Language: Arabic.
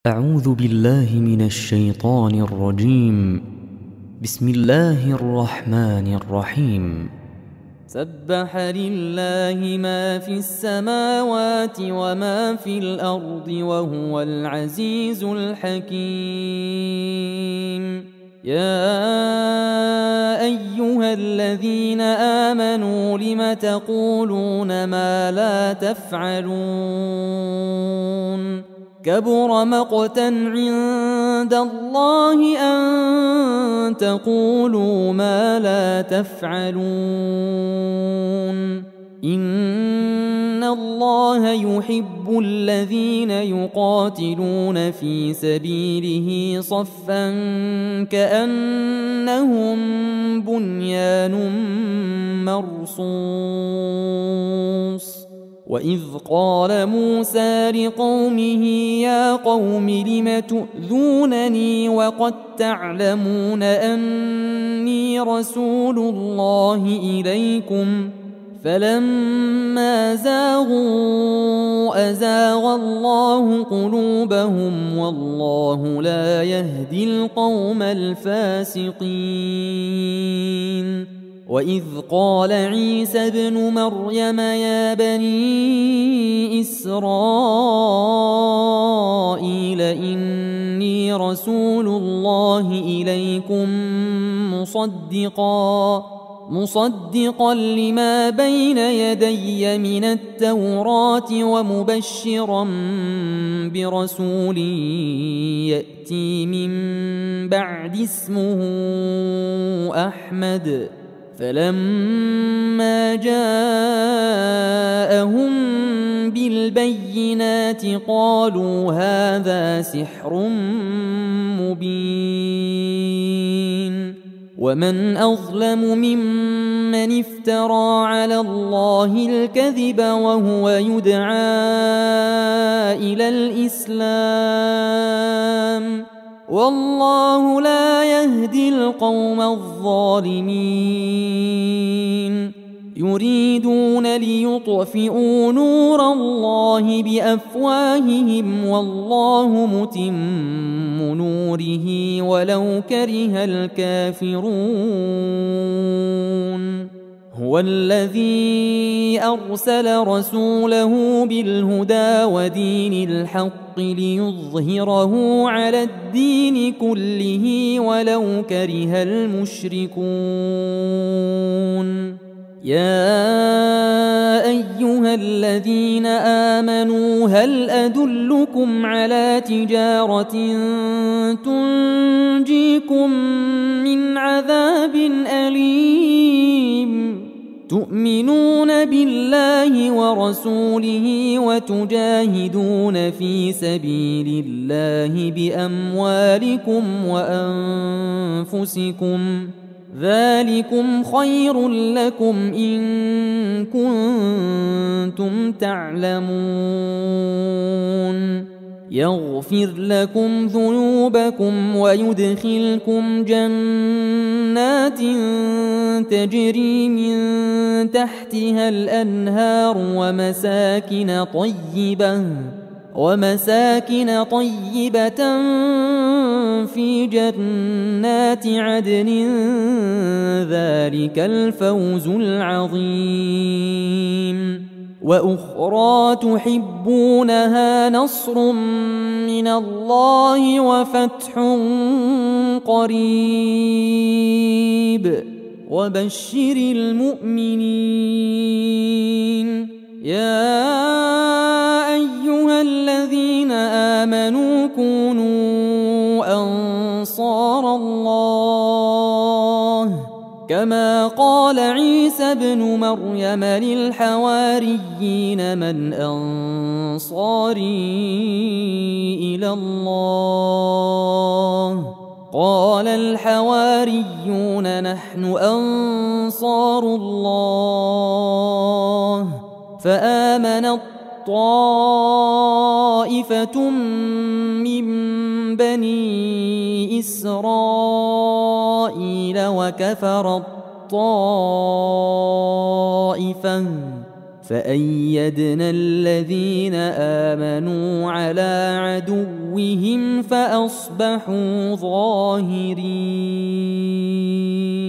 أعوذ بالله من الشيطان الرجيم. بسم الله الرحمن الرحيم. سبح لله ما في السماوات وما في الأرض وهو العزيز الحكيم. يا أيها الذين آمنوا لم تقولون ما لا تفعلون؟ كبر مقتا عند الله أن تقولوا ما لا تفعلون. إن الله يحب الذين يقاتلون في سبيله صفا كأنهم بنيان مرصوص. وإذ قال موسى لقومه يا قوم لم تؤذونني وقد تعلمون أني رسول الله إليكم فلما زاغوا أزاغ الله قلوبهم والله لا يهدي القوم الفاسقين. وإذ قال عيسى ابن مريم يا بني إسرائيل إني رسول الله إليكم مصدقا لما بين يدي من التوراة ومبشرا برسول يأتي من بعد اسمه أحمد. فلما جاءهم بالبينات قالوا هذا سحر مبين. ومن أظلم ممن افترى على الله الكذب وهو يدعى إلى الإسلام والله لا يهدي القوم الظالمين. يريدون ليطفئوا نور الله بأفواههم والله متم نوره ولو كره الكافرون. هو الذي أرسل رسوله بالهدى ودين الحق ليظهره على الدين كله ولو كره المشركون. يا أيها الذين آمنوا هل أدلكم على تجارة تنجيكم من عذاب أليم؟ تؤمنون بالله ورسوله وتجاهدون في سبيل الله بأموالكم وأنفسكم ذلكم خير لكم إن كنتم تعلمون. يغفر لكم ذنوبكم ويدخلكم جنات تجري من تحتها الأنهار ومساكن طيبة في جنات عدن ذلك الفوز العظيم. وأخرى تحبونها نصر من الله وفتح قريب وبشر المؤمنين. يا أيها الذين آمنوا كونوا أنصار الله كما قال عيسى ابن مريم للحواريين من أنصاري إلى الله؟ قال الحواريون نحن أنصار الله. فآمنت طائفة من بني إسرائيل وكفرت طائفة فأيدنا الذين آمنوا على عدوهم فأصبحوا ظاهرين.